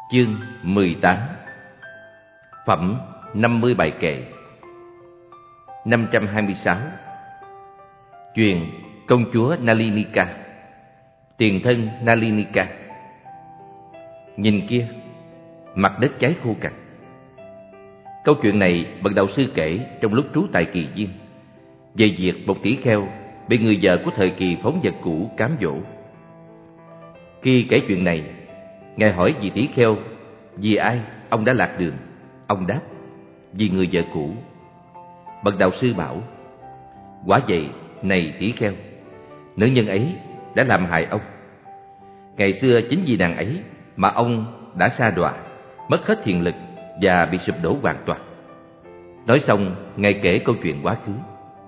Chương 18. Phẩm 50 bài kệ. 526. Chuyện công chúa Nalinika. Tiền thân Nalinika. Nhìn kia, mặt đất cháy khô cằn. Câu chuyện này bậc đạo sư kể trong lúc trú tại Kỳ Viên, về việc một tỷ kheo bị người vợ của thời kỳ phóng vật cũ cám dỗ. Khi kể chuyện này, Ngài hỏi vị tỷ kheo vì ai ông đã lạc đường. Ông đáp: vì người vợ cũ. Bậc đạo sư bảo: quả vậy, này tỷ kheo, nữ nhân ấy đã làm hại ông. Ngày xưa chính vì nàng ấy mà ông đã sa đọa, mất hết thiền lực và bị sụp đổ hoàn toàn. Nói xong, Ngài kể câu chuyện quá khứ.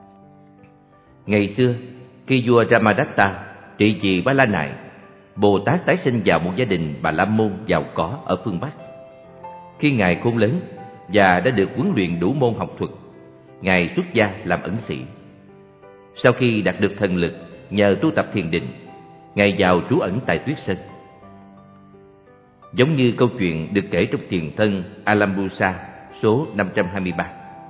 Ngày xưa, khi vua Ramadatta trị vì Ba La Nại, Bồ Tát tái sinh vào một gia đình Bà La Môn giàu có ở phương Bắc. Khi Ngài khôn lớn và đã được huấn luyện đủ môn học thuật, Ngài xuất gia làm ẩn sĩ. Sau khi đạt được thần lực nhờ tu tập thiền định, Ngài vào trú ẩn tại Tuyết Sơn. Giống như câu chuyện được kể trong Thiền Thân Alambusa số 523.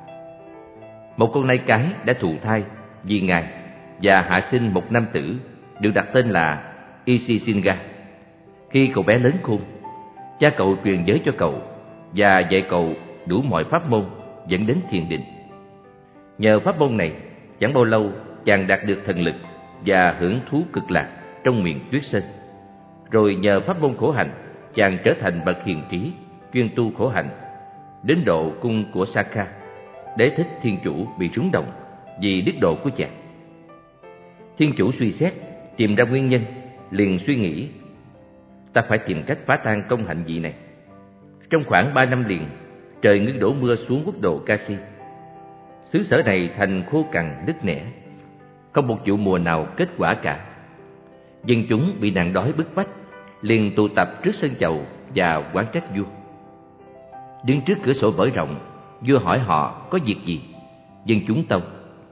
Một con nai cái đã thụ thai vì Ngài và hạ sinh một nam tử được đặt tên là Isisinga. Khi cậu bé lớn khôn, cha cậu truyền giới cho cậu và dạy cậu đủ mọi pháp môn dẫn đến thiền định. Nhờ pháp môn này, chẳng bao lâu chàng đạt được thần lực và hưởng thú cực lạc trong miền Tuyết Sơn. Rồi nhờ pháp môn khổ hạnh, chàng trở thành bậc hiền trí, chuyên tu khổ hạnh, đến độ cung của Sakha, Đế Thích Thiên Chủ bị rúng động vì đức độ của chàng. Thiên Chủ suy xét, tìm ra nguyên nhân, liền suy nghĩ: ta phải tìm cách phá tan công hạnh vị này. Trong khoảng 3 năm liền, trời ngưng đổ mưa xuống quốc độ Kashi. Xứ sở này thành khô cằn nứt nẻ, không một vụ mùa nào kết quả cả. Dân chúng bị nạn đói bức bách, liền tụ tập trước sân chầu và oán trách vua. Đứng trước cửa sổ vỡ rộng, vua hỏi họ có việc gì. Dân chúng tâu: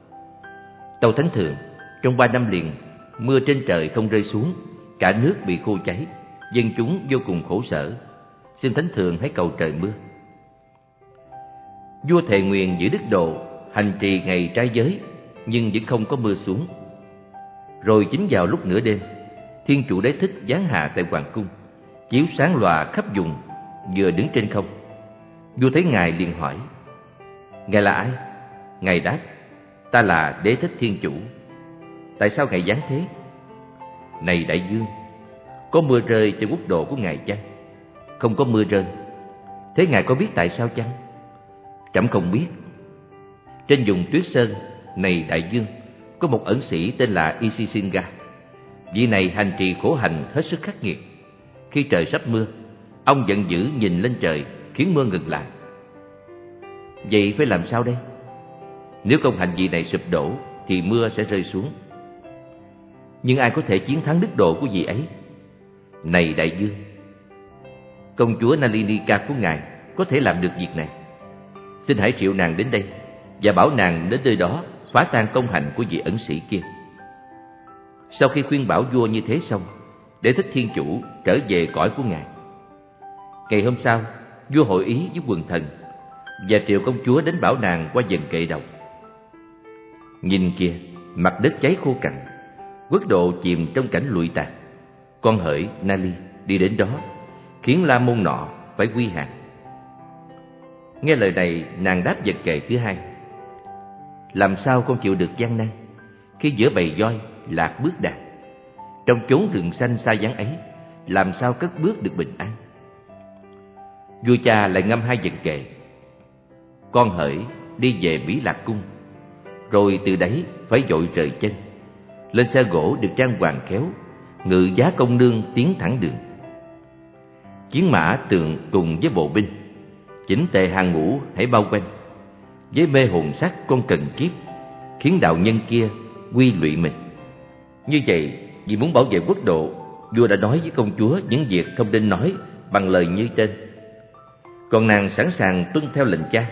tâu thánh thượng, trong 3 năm liền, mưa trên trời không rơi xuống, cả nước bị khô cháy, dân chúng vô cùng khổ sở. Xin thánh thượng hãy cầu trời mưa. Vua thề nguyện giữ đức độ, hành trì ngày trai giới, nhưng vẫn không có mưa xuống. Rồi chính vào lúc nửa đêm, Thiên Chủ Đế Thích giáng hạ tại hoàng cung, chiếu sáng lòa khắp vùng, vừa đứng trên không. Vua thấy Ngài liền hỏi: Ngài là ai? Ngài đáp: ta là Đế Thích Thiên Chủ. Tại sao Ngài giáng thế? Này đại vương, có mưa rơi trên quốc độ của Ngài chăng? Không có mưa rơi. Thế Ngài có biết tại sao chăng? Trẫm không biết. Trên vùng Tuyết Sơn, này đại vương, có một ẩn sĩ tên là Isisinga. Vị này hành trì khổ hành hết sức khắc nghiệt. Khi trời sắp mưa, ông giận dữ nhìn lên trời, khiến mưa ngừng lại. Vậy phải làm sao đây? Nếu công hành vị này sụp đổ thì mưa sẽ rơi xuống. Nhưng ai có thể chiến thắng đức độ của vị ấy? Này đại vương, công chúa Nalinika của ngài có thể làm được việc này. Xin hãy triệu nàng đến đây và bảo nàng đến nơi đó phá tan công hành của vị ẩn sĩ kia. Sau khi khuyên bảo vua như thế xong, Đế Thích Thiên Chủ trở về cõi của ngài. Ngày hôm sau, vua hội ý với quần thần và triệu công chúa đến bảo nàng qua dần kệ độc. Nhìn kìa, mặt đất cháy khô cằn, quốc độ chìm trong cảnh lụi tàn. Con hỡi Nali đi đến đó, khiến la môn nọ phải quy hàng. Nghe lời này, nàng đáp vật kệ thứ hai: làm sao con chịu được gian nan khi giữa bầy voi lạc bước đàn? Trong chốn rừng xanh xa vắng ấy, làm sao cất bước được bình an? Vua cha lại ngâm hai vật kệ: con hỡi đi về Mỹ Lạc Cung, rồi từ đấy phải vội rời chân, lên xe gỗ được trang hoàng khéo, ngự giá công nương tiến thẳng đường. Chiến mã tượng cùng với bộ binh, chỉnh tề hàng ngũ hãy bao quanh. Với mê hồn sắc con cần kiếp, khiến đạo nhân kia quy lụy mình. Như vậy, vì muốn bảo vệ quốc độ, vua đã nói với công chúa những việc không nên nói bằng lời như trên. Còn nàng sẵn sàng tuân theo lệnh cha.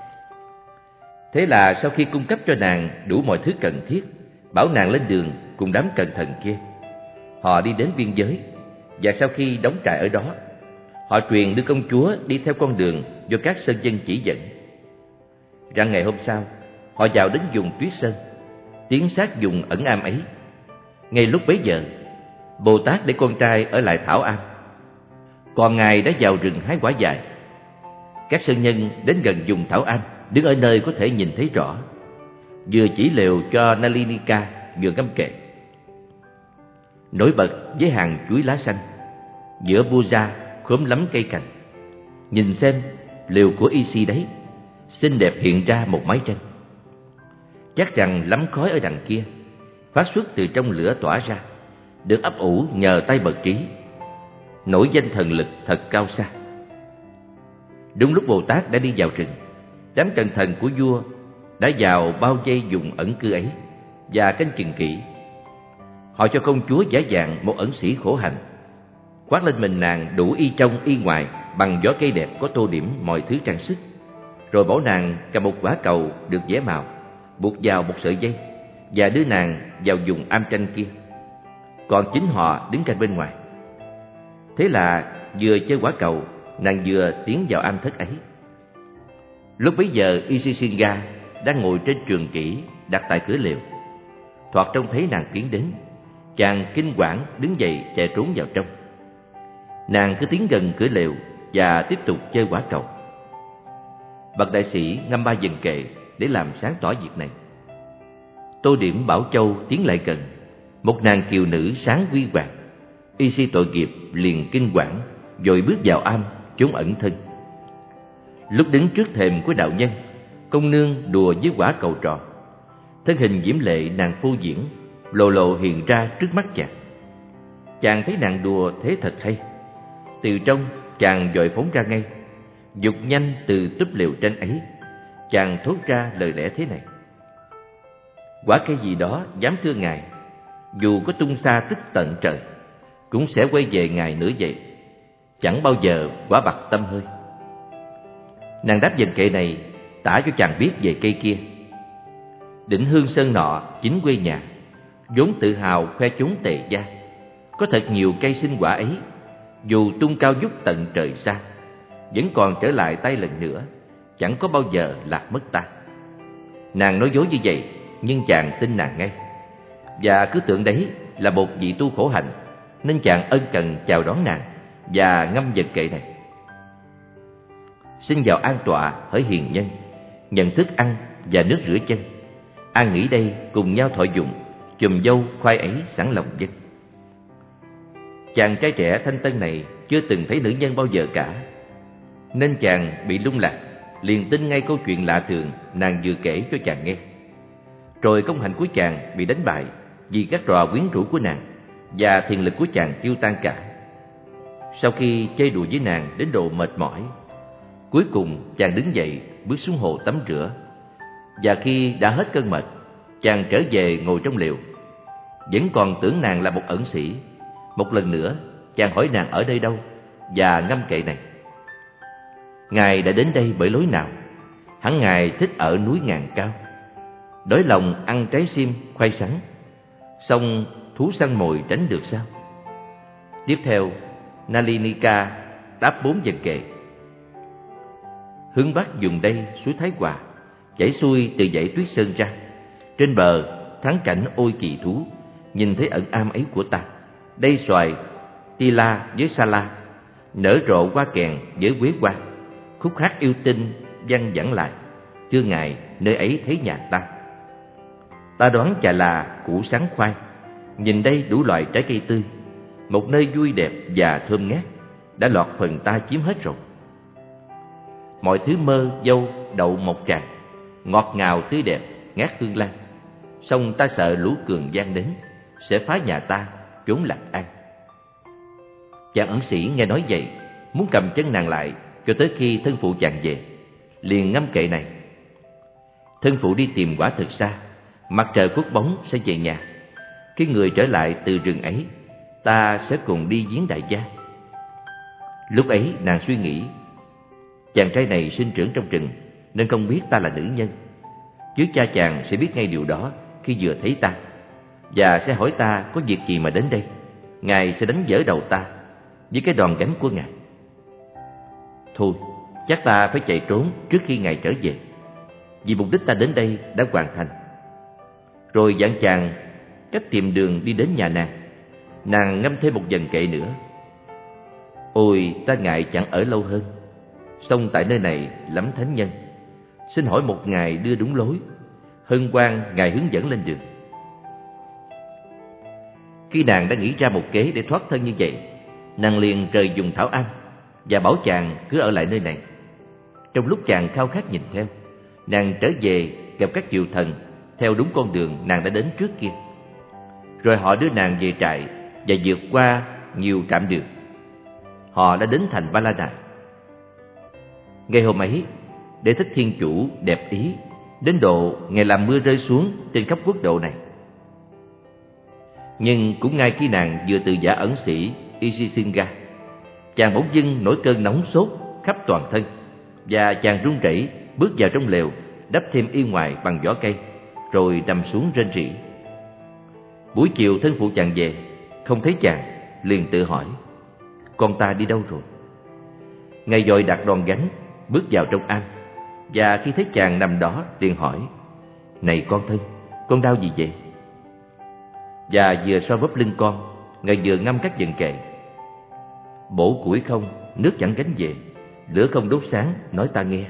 Thế là sau khi cung cấp cho nàng đủ mọi thứ cần thiết, bảo nàng lên đường cùng đám cẩn thận kia. Họ đi đến biên giới, và sau khi đóng trại ở đó, Họ truyền đưa công chúa đi theo con đường do các sơn dân chỉ dẫn. Rạng ngày hôm sau, họ vào đến vùng Tuyết Sơn, tiến sát vùng ẩn am ấy. Ngay lúc bấy giờ, Bồ Tát để con trai ở lại Thảo Am, còn Ngài đã vào rừng hái quả dại. Các sơn nhân đến gần vùng Thảo Am, đứng ở nơi có thể nhìn thấy rõ, vừa chỉ lều cho Nalinika, vừa ngâm kệ. Nổi bật với hàng chuối lá xanh, giữa Puja khóm lắm cây cành. Nhìn xem, lều của Isi đấy, xinh đẹp hiện ra một mái tranh. Chắc rằng lắm khói ở đằng kia, phát xuất từ trong lửa tỏa ra, được ấp ủ nhờ tay bậc trí, nổi danh thần lực thật cao xa. Đúng lúc Bồ Tát đã đi vào rừng, đám cận thần của vua đã vào bao vây vùng ẩn cư ấy và canh chừng kỹ. Họ cho công chúa giả dạng một ẩn sĩ khổ hạnh, khoác lên mình nàng đủ y trong y ngoài bằng vỏ cây đẹp có tô điểm mọi thứ trang sức, rồi bảo nàng cầm một quả cầu được vẽ màu, buộc vào một sợi dây và đưa nàng vào vùng am tranh kia, còn chính họ đứng cạnh bên ngoài. Thế là vừa chơi quả cầu, nàng vừa tiến vào am thất ấy. Lúc bấy giờ Isisinga đang ngồi trên trường kỷ đặt tại cửa lều. Thoạt trông thấy nàng tiến đến, chàng kinh hoảng đứng dậy chạy trốn vào trong. Nàng cứ tiến gần cửa lều và tiếp tục chơi quả cầu. Bậc đại sĩ ngâm 3 vần kệ để làm sáng tỏ việc này. Tô điểm Bảo Châu tiến lại gần, một nàng kiều nữ sáng huy hoàng. Isi tội nghiệp liền kinh hoảng, vội bước vào am trốn ẩn thân. Lúc đứng trước thềm của đạo nhân, công nương đùa với quả cầu tròn. Thân hình diễm lệ nàng phô diễn, lộ lộ hiện ra trước mắt chàng. Chàng thấy nàng đùa thế thật hay. Từ trong chàng vội phóng ra ngay, dục nhanh từ túp lều tranh ấy. Chàng thốt ra lời lẽ thế này: quả cây gì đó dám thưa ngài, dù có tung xa tích tận trời, cũng sẽ quay về ngài nữa vậy, chẳng bao giờ quả bặt tâm hơi. Nàng đáp vần kệ này tả cho chàng biết về cây kia. Đỉnh Hương Sơn nọ chính quê nhà, vốn tự hào khoe chốn Tề gia. Có thật nhiều cây sinh quả ấy, dù tung cao vút tận trời xa, vẫn còn trở lại tay lần nữa, chẳng có bao giờ lạc mất ta. Nàng nói dối như vậy, nhưng chàng tin nàng ngay, và cứ tưởng đấy là một vị tu khổ hạnh, nên chàng ân cần chào đón nàng và ngâm vần kệ này: xin vào an tọa hỡi hiền nhân, nhận thức ăn và nước rửa chân. An nghỉ đây cùng nhau thọ dụng, chùm dâu khoai ấy sẵn lòng dân. Chàng trai trẻ thanh tân này chưa từng thấy nữ nhân bao giờ cả, nên chàng bị lung lạc, liền tin ngay câu chuyện lạ thường nàng vừa kể cho chàng nghe. Rồi công hạnh của chàng bị đánh bại vì các trò quyến rũ của nàng, và thiền lực của chàng tiêu tan cả. Sau khi chơi đùa với nàng đến độ mệt mỏi, cuối cùng chàng đứng dậy bước xuống hồ tắm rửa. Và khi đã hết cơn mệt, chàng trở về ngồi trong lều, vẫn còn tưởng nàng là một ẩn sĩ. Một lần nữa chàng hỏi nàng ở đây đâu, và ngâm kệ này: ngài đã đến đây bởi lối nào? Hẳn ngài thích ở núi ngàn cao, đói lòng ăn trái sim khoai sắn, xong thú săn mồi tránh được sao? Tiếp theo Nalinika đáp 4 vần kệ: hướng bắc vùng đây suối Thái Hòa chảy xuôi từ dãy Tuyết Sơn ra. Trên bờ thắng cảnh ôi kỳ thú, nhìn thấy ẩn am ấy của ta. Đây xoài Tila với Sala, nở rộ hoa kèn với quế hoa. Khúc hát yêu tinh văng vẳng lại, thưa ngài nơi ấy thấy nhà ta. Ta đoán chả là củ sắn khoai. Nhìn đây đủ loại trái cây tươi, một nơi vui đẹp và thơm ngát, đã lọt phần ta chiếm hết rồi. Mọi thứ mơ, dâu, đậu mọc tràn, ngọt ngào tươi đẹp, ngát hương lan. Song ta sợ lũ cường gian đến, sẽ phá nhà ta, trốn lạc an. Chàng ẩn sĩ nghe nói vậy, muốn cầm chân nàng lại cho tới khi thân phụ chàng về, liền ngâm kệ này: thân phụ đi tìm quả thực xa, mặt trời khuất bóng sẽ về nhà. Khi người trở lại từ rừng ấy, ta sẽ cùng đi viếng đại gia. Lúc ấy nàng suy nghĩ, chàng trai này sinh trưởng trong rừng nên không biết ta là nữ nhân, chứ cha chàng sẽ biết ngay điều đó khi vừa thấy ta, và sẽ hỏi ta có việc gì mà đến đây. Ngài sẽ đánh vỡ đầu ta với cái đòn gánh của ngài. Thôi, chắc ta phải chạy trốn trước khi ngài trở về, vì mục đích ta đến đây đã hoàn thành. Rồi dặn chàng cách tìm đường đi đến nhà nàng. Nàng ngâm thêm một vần kệ nữa: Ôi, ta ngại chẳng ở lâu hơn, song tại nơi này lắm thánh nhân, xin hỏi một ngài đưa đúng lối, hân hoan ngài hướng dẫn lên đường. Khi nàng đã nghĩ ra một kế để thoát thân như vậy, nàng liền rời vùng Thảo An và bảo chàng cứ ở lại nơi này. Trong lúc chàng khao khát nhìn theo, nàng trở về gặp các triều thần theo đúng con đường nàng đã đến trước kia. Rồi họ đưa nàng về trại và vượt qua nhiều trạm đường. Họ đã đến thành Ba La Đà. Ngày hôm ấy, Đế Thích Thiên Chủ đẹp ý đến độ ngài làm mưa rơi xuống trên khắp quốc độ này. Nhưng cũng ngay khi nàng vừa từ giả ẩn sĩ Isisinga, chàng bỗng dưng nổi cơn nóng sốt khắp toàn thân, và chàng run rẩy bước vào trong lều, đắp thêm y ngoài bằng vỏ cây, rồi nằm xuống rên rỉ. Buổi chiều thân phụ chàng về, không thấy chàng, liền tự hỏi: con ta đi đâu rồi? Ngài vội đặt đòn gánh bước vào trong am, và khi thấy chàng nằm đó liền hỏi: này con thân, con đau gì vậy? Và vừa xoa bóp lưng con, ngài vừa ngâm các vần kệ: bổ củi không, nước chẳng gánh về, lửa không đốt sáng, nói ta nghe.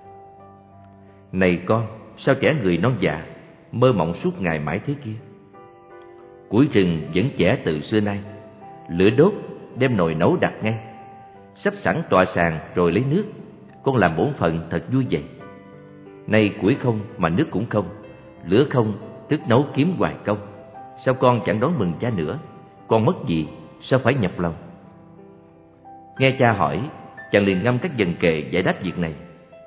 Này con, sao trẻ người non dạ, mơ mộng suốt ngày mãi thế kia? Củi rừng vẫn chẻ từ xưa nay, lửa đốt đem nồi nấu đặt ngay, sắp sẵn tọa sàn rồi lấy nước, con làm bổn phận thật vui vậy. Nay củi không mà nước cũng không, lửa không tức nấu kiếm hoài công, sao con chẳng đón mừng cha nữa? Con mất gì sao phải nhọc lòng? Nghe cha hỏi, chàng liền ngâm các vần kệ giải đáp việc này.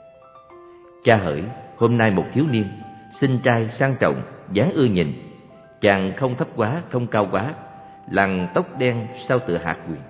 Cha hỡi, hôm nay một thiếu niên xinh trai sang trọng, dáng ưa nhìn, chàng không thấp quá không cao quá, làn tóc đen sao tựa hạt quyền.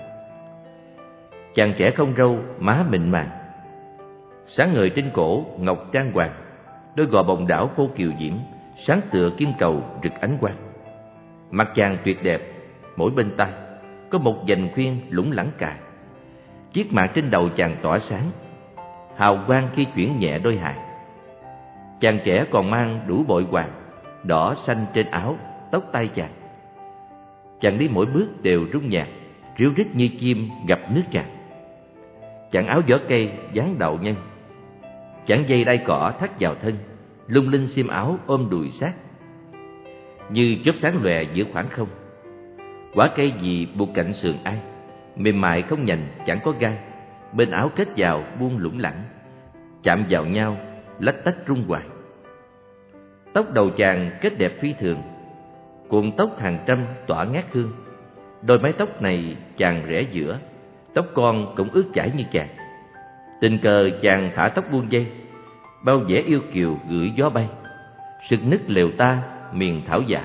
Chàng trẻ không râu, má mịn màng, sáng ngời trên cổ ngọc trang hoàng, đôi gò bồng đảo phô kiều diễm, sáng tựa kim cầu rực ánh quang. Mặt chàng tuyệt đẹp, mỗi bên tai có một vành khuyên lủng lẳng cài. Chiếc mạc trên đầu chàng tỏa sáng, hào quang khi chuyển nhẹ đôi hài. Chàng trẻ còn mang đủ bội hoàng, đỏ xanh trên áo, tóc tai chàng. Chàng đi mỗi bước đều rung nhạc, ríu rít như chim gặp nước tràn. Chàng áo vỏ cây dáng đạo nhân, chàng dây đai cỏ thắt vào thân, lung linh xiêm áo ôm đùi sát. Như chớp sáng lòe giữa khoảng không, quả cây gì buộc cạnh sườn ai, mềm mại không nhành chẳng có gai, bên áo kết vào buông lủng lẳng, chạm vào nhau lách tách rung hoài. Tóc đầu chàng kết đẹp phi thường, cuộn tóc hàng trăm tỏa ngát hương. Đôi mái tóc này chàng rẽ giữa, tóc con cũng ướt chảy như chàng. Tình cờ chàng thả tóc buông dây, bao vẻ yêu kiều gửi gió bay, sực nức lều ta miền thảo giả,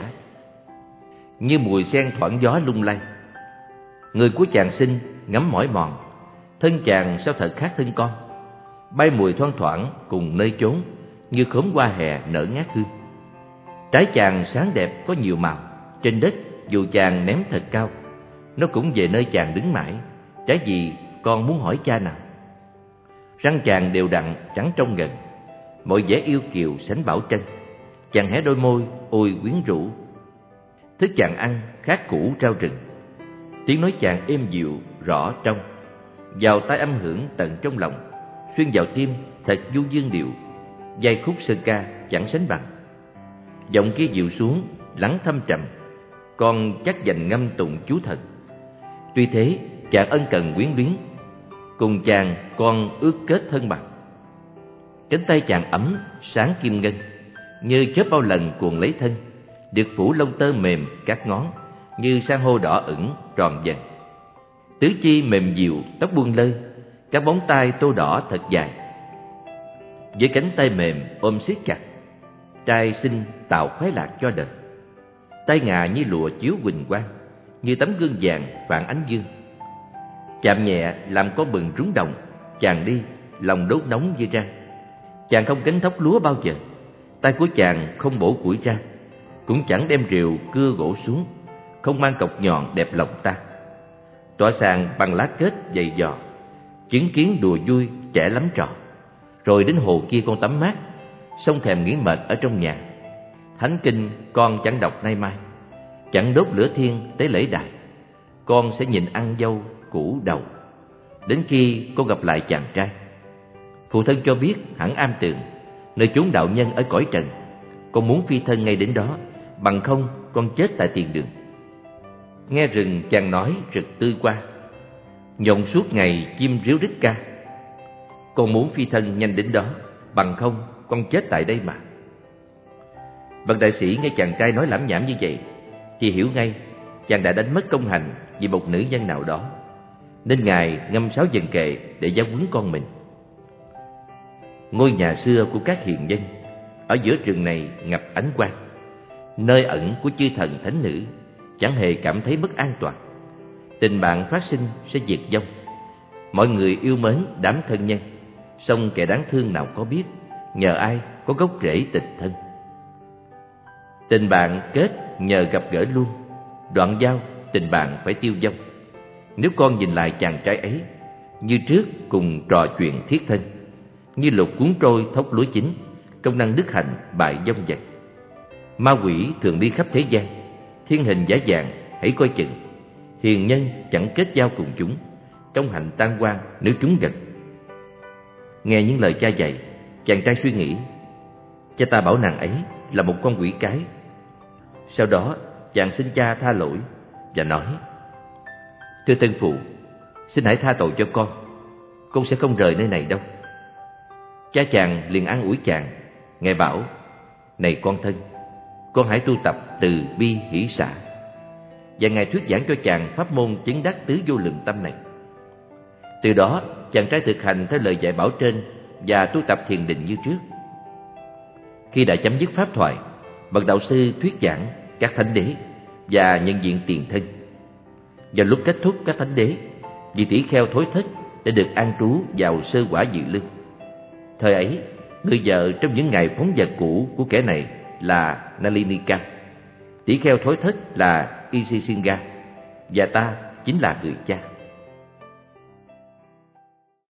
như mùi sen thoảng gió lung lay. Người của chàng xinh ngắm mỏi mòn, thân chàng sao thật khác thân con, bay mùi thoang thoảng cùng nơi chốn, như khóm hoa hè nở ngát hương. Trái chàng sáng đẹp có nhiều màu, trên đất dù chàng ném thật cao, nó cũng về nơi chàng đứng mãi. Trái gì con muốn hỏi cha nào? Răng chàng đều đặn trắng trong ngần, mọi vẻ yêu kiều sánh bảo tranh. Chàng hé đôi môi ôi quyến rũ, thức chàng ăn khác củ rau rừng. Tiếng nói chàng êm dịu rõ trong, vào tai âm hưởng tận trong lòng, xuyên vào tim thật du dương điệu. Giai khúc sơn ca chẳng sánh bằng, giọng kia dịu xuống lắng thâm trầm, con chắc dành ngâm tụng chú thần. Tuy thế chàng ân cần quyến luyến, cùng chàng con ước kết thân bằng. Cánh tay chàng ấm sáng kim ngân, như chớp bao lần cuồng lấy thân, được phủ lông tơ mềm các ngón, như san hô đỏ ửng tròn dần. Tứ chi mềm dịu tóc buông lơi, các bóng tai tô đỏ thật dài. Với cánh tay mềm ôm siết chặt, trai xinh tạo khoái lạc cho đời. Tay ngà như lụa chiếu huỳnh quang, như tấm gương vàng phản ánh dương. Chạm nhẹ làm con bừng rúng động, chàng đi lòng đốt nóng như răng. Chàng không gánh thóc lúa bao giờ, tay của chàng không bổ củi ra, cũng chẳng đem rìu cưa gỗ xuống, không mang cọc nhọn đẹp lòng ta. Tọa sàn bằng lá kết dày dò, chứng kiến đùa vui trẻ lắm trò. Rồi đến hồ kia con tắm mát, xong thèm nghỉ mệt ở trong nhà. Thánh kinh con chẳng đọc nay mai, chẳng đốt lửa thiêng tế lễ đài. Con sẽ nhịn ăn dâu củ đầu, đến khi con gặp lại chàng trai. Phụ thân cho biết hẳn am tường, nơi chốn đạo nhân ở cõi trần. Con muốn phi thân ngay đến đó, bằng không con chết tại tiền đường. Nghe rừng chàng nói rực tươi qua, nhộn suốt ngày chim ríu rít ca. Con muốn phi thân nhanh đến đó, bằng không con chết tại đây mà. Bậc đại sĩ nghe chàng trai nói lảm nhảm như vậy thì hiểu ngay chàng đã đánh mất công hành vì một nữ nhân nào đó, nên ngài ngâm sáo dần kệ để giáo huấn con mình. Ngôi nhà xưa của các hiền nhân ở giữa rừng này ngập ánh quang, nơi ẩn của chư thần thánh nữ, chẳng hề cảm thấy mất an toàn. Tình bạn phát sinh sẽ diệt vong. Mọi người yêu mến đám thân nhân, song kẻ đáng thương nào có biết nhờ ai có gốc rễ tình thân. Tình bạn kết nhờ gặp gỡ luôn, đoạn giao tình bạn phải tiêu vong. Nếu con nhìn lại chàng trai ấy, như trước cùng trò chuyện thiết thân, như lục cuốn trôi thóc lúa chín, công năng đức hạnh bại vong vật. Ma quỷ thường đi khắp thế gian, thiên hình giả dạng hãy coi chừng. Hiền nhân chẳng kết giao cùng chúng, công hạnh tan hoang nếu chúng gần. Nghe những lời cha dạy, chàng trai suy nghĩ, cha ta bảo nàng ấy là một con quỷ cái. Sau đó chàng xin cha tha lỗi và nói: thưa thân phụ, xin hãy tha tội cho con sẽ không rời nơi này đâu. Cha chàng liền an ủi chàng. Ngài bảo: này con thân, con hãy tu tập từ bi hỷ xả. Và ngài thuyết giảng cho chàng pháp môn chứng đắc tứ vô lượng tâm này. Từ đó chàng trai thực hành theo lời dạy bảo trên và tu tập thiền định như trước. Khi đã chấm dứt pháp thoại, bậc đạo sư thuyết giảng các thánh đế và nhận diện tiền thân. Vào lúc kết thúc các thánh đế, vị tỷ kheo thối thất đã được an trú vào sơ quả dự lương. Thời ấy, người vợ trong những ngày phóng vật cũ của kẻ này là Nalinika, tỷ kheo thối thất là Isisinga, và ta chính là người cha.